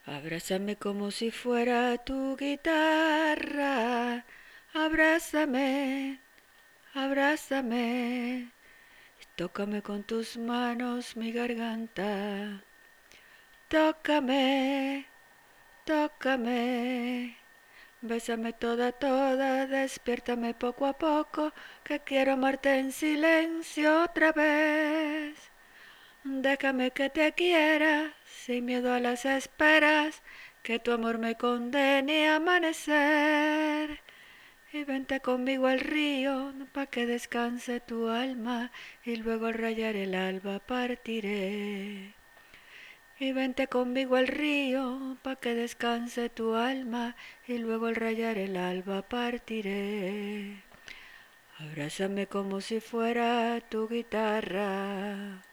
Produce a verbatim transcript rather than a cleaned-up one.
Abrázame como si fuera tu guitarra, abrázame, abrázame, tócame con tus manos mi garganta, tócame, tócame, bésame toda, toda, despiértame poco a poco, que quiero amarte en silencio otra vez. Déjame que te quiera, sin miedo a las esperas, que tu amor me condene a amanecer. Y vente conmigo al río, pa' que descanse tu alma, y luego al rayar el alba partiré. Y vente conmigo al río, pa' que descanse tu alma, y luego al rayar el alba partiré. Abrázame como si fuera tu guitarra.